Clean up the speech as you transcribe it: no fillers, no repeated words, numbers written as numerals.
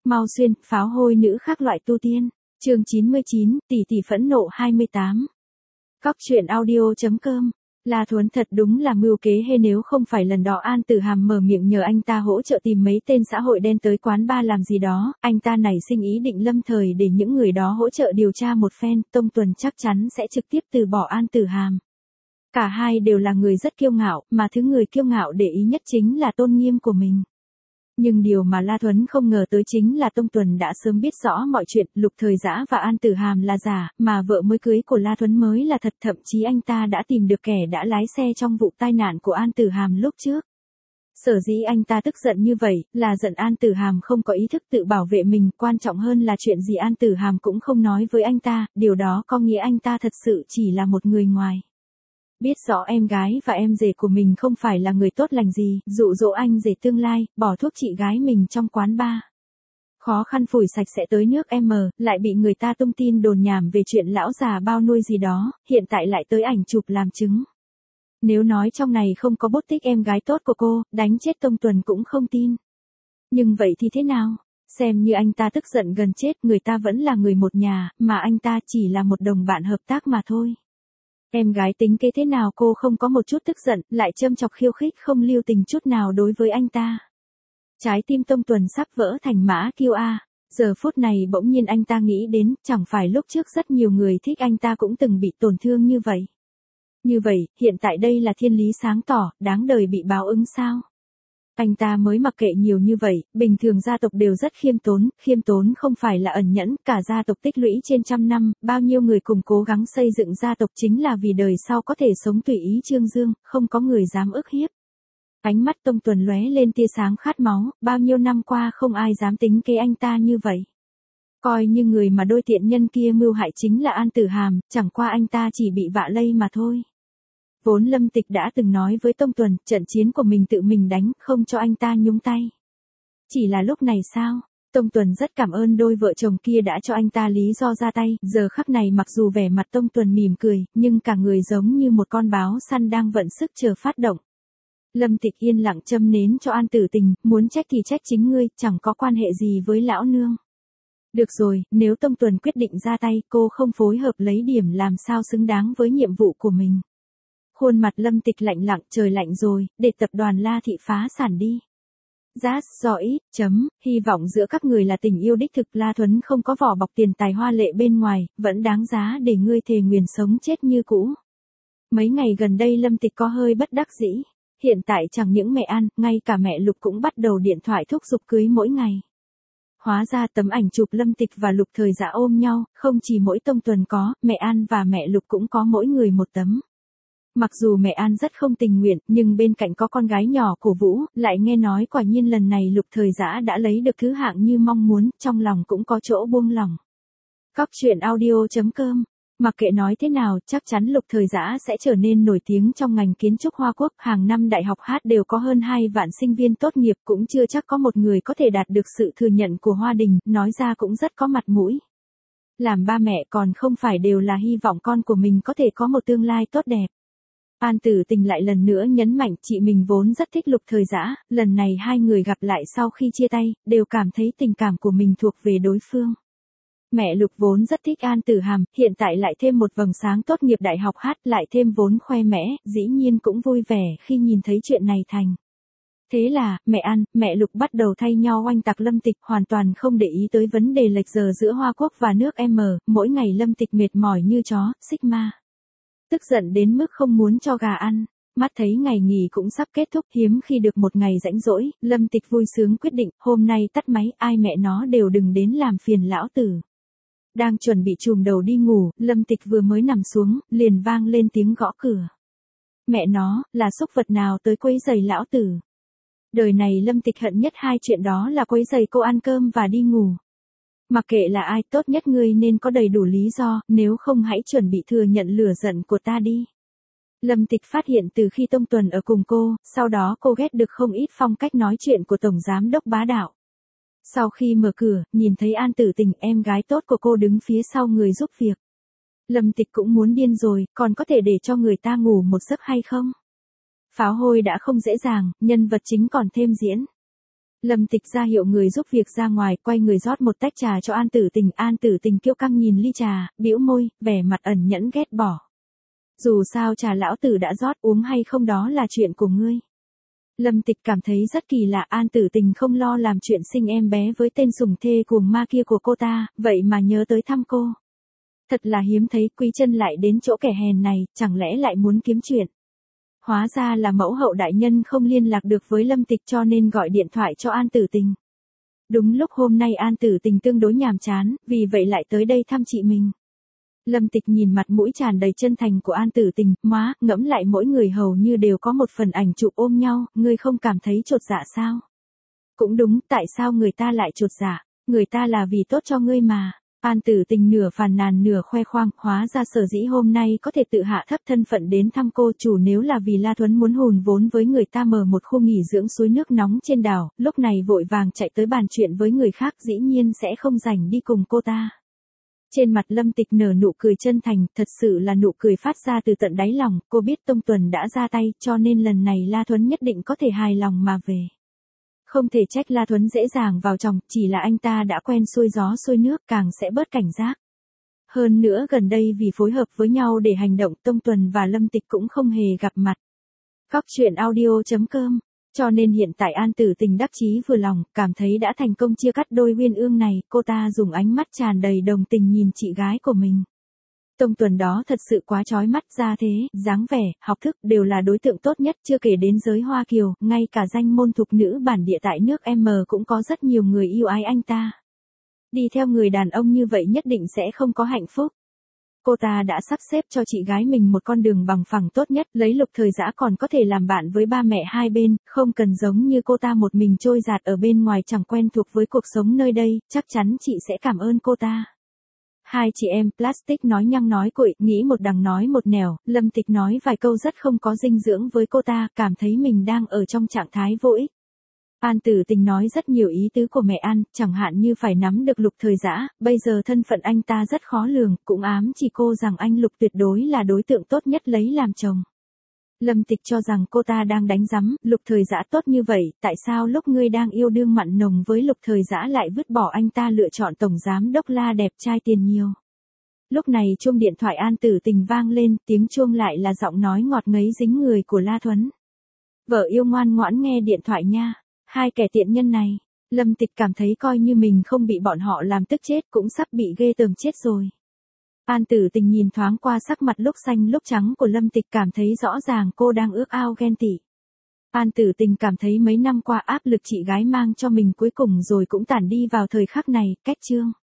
Mau xuyên, pháo hôi nữ khác loại tu tiên. Chương 99, tỷ tỷ phẫn nộ 28. Cóc truyện audio.com. La Thuấn thật đúng là mưu kế hay, nếu không phải lần đó An Tử Hàm mở miệng nhờ anh ta hỗ trợ tìm mấy tên xã hội đen tới quán bar làm gì đó, anh ta nảy sinh ý định lâm thời để những người đó hỗ trợ điều tra một phen, Tông Tuần chắc chắn sẽ trực tiếp từ bỏ An Tử Hàm. Cả hai đều là người rất kiêu ngạo, mà thứ người kiêu ngạo để ý nhất chính là tôn nghiêm của mình. Nhưng điều mà La Thuấn không ngờ tới chính là Tông Tuần đã sớm biết rõ mọi chuyện, Lục Thời Dã và An Tử Hàm là giả, mà vợ mới cưới của La Thuấn mới là thật, thậm chí anh ta đã tìm được kẻ đã lái xe trong vụ tai nạn của An Tử Hàm lúc trước. Sở dĩ anh ta tức giận như vậy, là giận An Tử Hàm không có ý thức tự bảo vệ mình, quan trọng hơn là chuyện gì An Tử Hàm cũng không nói với anh ta, điều đó có nghĩa anh ta thật sự chỉ là một người ngoài. Biết rõ em gái và em rể của mình không phải là người tốt lành gì, dụ dỗ anh rể tương lai, bỏ thuốc chị gái mình trong quán bar. Khó khăn phủi sạch sẽ tới nước M, lại bị người ta tung tin đồn nhảm về chuyện lão già bao nuôi gì đó, hiện tại lại tới ảnh chụp làm chứng. Nếu nói trong này không có bút tích em gái tốt của cô, đánh chết Tông Tuần cũng không tin. Nhưng vậy thì thế nào? Xem như anh ta tức giận gần chết, người ta vẫn là người một nhà, mà anh ta chỉ là một đồng bạn hợp tác mà thôi. Em gái tính kế thế nào cô không có một chút tức giận, lại châm chọc khiêu khích không lưu tình chút nào đối với anh ta. Trái tim Tông Tuần sắp vỡ thành mã kiêu a. Giờ phút này bỗng nhiên anh ta nghĩ đến, chẳng phải lúc trước rất nhiều người thích anh ta cũng từng bị tổn thương như vậy. Như vậy, hiện tại đây là thiên lý sáng tỏ, đáng đời bị báo ứng sao? Anh ta mới mặc kệ nhiều như vậy, bình thường gia tộc đều rất khiêm tốn không phải là ẩn nhẫn, cả gia tộc tích lũy trên trăm năm, bao nhiêu người cùng cố gắng xây dựng gia tộc chính là vì đời sau có thể sống tùy ý trương dương, không có người dám ức hiếp. Ánh mắt Tông Tuần lóe lên tia sáng khát máu, bao nhiêu năm qua không ai dám tính kế anh ta như vậy. Coi như người mà đôi tiện nhân kia mưu hại chính là An Tử Hàm, chẳng qua anh ta chỉ bị vạ lây mà thôi. Vốn Lâm Tịch đã từng nói với Tông Tuần, trận chiến của mình tự mình đánh, không cho anh ta nhúng tay. Chỉ là lúc này sao? Tông Tuần rất cảm ơn đôi vợ chồng kia đã cho anh ta lý do ra tay, giờ khắc này mặc dù vẻ mặt Tông Tuần mỉm cười, nhưng cả người giống như một con báo săn đang vận sức chờ phát động. Lâm Tịch yên lặng châm nến cho An Tử Tình, muốn trách thì trách chính ngươi, chẳng có quan hệ gì với lão nương. Được rồi, nếu Tông Tuần quyết định ra tay, cô không phối hợp lấy điểm làm sao xứng đáng với nhiệm vụ của mình. Khuôn mặt Lâm Tịch lạnh lặng, trời lạnh rồi, để tập đoàn La Thị phá sản đi. Just do it, hy vọng giữa các người là tình yêu đích thực, La Thuấn không có vỏ bọc tiền tài hoa lệ bên ngoài, vẫn đáng giá để ngươi thề nguyền sống chết như cũ. Mấy ngày gần đây Lâm Tịch có hơi bất đắc dĩ, hiện tại chẳng những mẹ An, ngay cả mẹ Lục cũng bắt đầu điện thoại thúc giục cưới mỗi ngày. Hóa ra tấm ảnh chụp Lâm Tịch và Lục Thời Dã ôm nhau, không chỉ mỗi Tông Tuần có, mẹ An và mẹ Lục cũng có mỗi người một tấm. Mặc dù mẹ An rất không tình nguyện, nhưng bên cạnh có con gái nhỏ cổ vũ, lại nghe nói quả nhiên lần này Lục Thời Dã đã lấy được thứ hạng như mong muốn, trong lòng cũng có chỗ buông lòng. Cóc truyện audio.com. Mặc kệ nói thế nào, chắc chắn Lục Thời Dã sẽ trở nên nổi tiếng trong ngành kiến trúc Hoa Quốc, hàng năm đại học hát đều có hơn 2 vạn sinh viên tốt nghiệp, cũng chưa chắc có một người có thể đạt được sự thừa nhận của Hoa Đình, nói ra cũng rất có mặt mũi. Làm ba mẹ còn không phải đều là hy vọng con của mình có thể có một tương lai tốt đẹp. An Tử Tình lại lần nữa nhấn mạnh chị mình vốn rất thích Lục Thời Dã, lần này hai người gặp lại sau khi chia tay, đều cảm thấy tình cảm của mình thuộc về đối phương. Mẹ Lục vốn rất thích An Tử Hàm, hiện tại lại thêm một vầng sáng tốt nghiệp đại học hát, lại thêm vốn khoe mẽ, dĩ nhiên cũng vui vẻ khi nhìn thấy chuyện này thành. Thế là, mẹ An, mẹ Lục bắt đầu thay nhau oanh tạc Lâm Tịch, hoàn toàn không để ý tới vấn đề lệch giờ giữa Hoa Quốc và nước M, mỗi ngày Lâm Tịch mệt mỏi như chó, Sigma. Tức giận đến mức không muốn cho gà ăn, mắt thấy ngày nghỉ cũng sắp kết thúc, hiếm khi được một ngày rảnh rỗi, Lâm Tịch vui sướng quyết định, hôm nay tắt máy, ai mẹ nó đều đừng đến làm phiền lão tử. Đang chuẩn bị chùm đầu đi ngủ, Lâm Tịch vừa mới nằm xuống, liền vang lên tiếng gõ cửa. Mẹ nó, là súc vật nào tới quấy giày lão tử. Đời này Lâm Tịch hận nhất hai chuyện đó là quấy giày cô ăn cơm và đi ngủ. Mặc kệ là ai, tốt nhất ngươi nên có đầy đủ lý do, nếu không hãy chuẩn bị thừa nhận lửa giận của ta đi. Lâm Tịch phát hiện từ khi Tông Tuần ở cùng cô, sau đó cô ghét được không ít phong cách nói chuyện của Tổng Giám Đốc bá đạo. Sau khi mở cửa, nhìn thấy An Tử Tình, em gái tốt của cô đứng phía sau người giúp việc. Lâm Tịch cũng muốn điên rồi, còn có thể để cho người ta ngủ một giấc hay không? Pháo hôi đã không dễ dàng, nhân vật chính còn thêm diễn. Lâm Tịch ra hiệu người giúp việc ra ngoài, quay người rót một tách trà cho An Tử Tình. An Tử Tình kiêu căng nhìn ly trà, bĩu môi, vẻ mặt ẩn nhẫn ghét bỏ. Dù sao trà lão tử đã rót, uống hay không đó là chuyện của ngươi. Lâm Tịch cảm thấy rất kỳ lạ, An Tử Tình không lo làm chuyện sinh em bé với tên sủng thê cuồng ma kia của cô ta, vậy mà nhớ tới thăm cô. Thật là hiếm thấy, Quý Chân lại đến chỗ kẻ hèn này, chẳng lẽ lại muốn kiếm chuyện. Hóa ra là mẫu hậu đại nhân không liên lạc được với Lâm Tịch cho nên gọi điện thoại cho An Tử Tình. Đúng lúc hôm nay An Tử Tình tương đối nhàm chán, vì vậy lại tới đây thăm chị mình. Lâm Tịch nhìn mặt mũi tràn đầy chân thành của An Tử Tình, má, ngẫm lại mỗi người hầu như đều có một phần ảnh chụp ôm nhau, ngươi không cảm thấy chột dạ sao? Cũng đúng, tại sao người ta lại chột dạ? Người ta là vì tốt cho ngươi mà. An Tử Tình nửa phàn nàn nửa khoe khoang, hóa ra sở dĩ hôm nay có thể tự hạ thấp thân phận đến thăm cô chủ nếu là vì La Thuấn muốn hùn vốn với người ta mở một khu nghỉ dưỡng suối nước nóng trên đảo, lúc này vội vàng chạy tới bàn chuyện với người khác dĩ nhiên sẽ không rảnh đi cùng cô ta. Trên mặt Lâm Tịch nở nụ cười chân thành, thật sự là nụ cười phát ra từ tận đáy lòng, cô biết Tông Tuần đã ra tay cho nên lần này La Thuấn nhất định có thể hài lòng mà về. Không thể trách La Thuấn dễ dàng vào chồng, chỉ là anh ta đã quen xuôi gió xuôi nước càng sẽ bớt cảnh giác. Hơn nữa gần đây vì phối hợp với nhau để hành động Tông Tuần và Lâm Tịch cũng không hề gặp mặt. Góc truyện audio.com. Cho nên hiện tại An Tử Tình đắc chí vừa lòng, cảm thấy đã thành công chia cắt đôi uyên ương này, cô ta dùng ánh mắt tràn đầy đồng tình nhìn chị gái của mình. Tông Tuần đó thật sự quá chói mắt, ra thế, dáng vẻ, học thức đều là đối tượng tốt nhất, chưa kể đến giới Hoa Kiều, ngay cả danh môn thục nữ bản địa tại nước M cũng có rất nhiều người yêu ái anh ta. Đi theo người đàn ông như vậy nhất định sẽ không có hạnh phúc. Cô ta đã sắp xếp cho chị gái mình một con đường bằng phẳng tốt nhất, lấy Lục Thời Dã còn có thể làm bạn với ba mẹ hai bên, không cần giống như cô ta một mình trôi dạt ở bên ngoài chẳng quen thuộc với cuộc sống nơi đây, chắc chắn chị sẽ cảm ơn cô ta. Hai chị em Plastic nói nhăng nói cuội, nghĩ một đằng nói một nẻo, Lâm Tịch nói vài câu rất không có dinh dưỡng với cô ta, cảm thấy mình đang ở trong trạng thái vô ích. An Tử Tình nói rất nhiều ý tứ của mẹ An, chẳng hạn như phải nắm được Lục Thời Dã, bây giờ thân phận anh ta rất khó lường, cũng ám chỉ cô rằng anh Lục tuyệt đối là đối tượng tốt nhất lấy làm chồng. Lâm Tịch cho rằng cô ta đang đánh rắm, Lục Thời Dã tốt như vậy, tại sao lúc ngươi đang yêu đương mặn nồng với Lục Thời Dã lại vứt bỏ anh ta lựa chọn tổng giám đốc La đẹp trai tiền nhiều. Lúc này chuông điện thoại An Tử Tình vang lên, tiếng chuông lại là giọng nói ngọt ngấy dính người của La Thuấn. Vợ yêu ngoan ngoãn nghe điện thoại nha. Hai kẻ tiện nhân này, Lâm Tịch cảm thấy coi như mình không bị bọn họ làm tức chết cũng sắp bị ghê tởm chết rồi. An Tử Tình nhìn thoáng qua sắc mặt lúc xanh lúc trắng của Lâm Tịch cảm thấy rõ ràng cô đang ước ao ghen tị. An Tử Tình cảm thấy mấy năm qua áp lực chị gái mang cho mình cuối cùng rồi cũng tản đi vào thời khắc này, kết chương.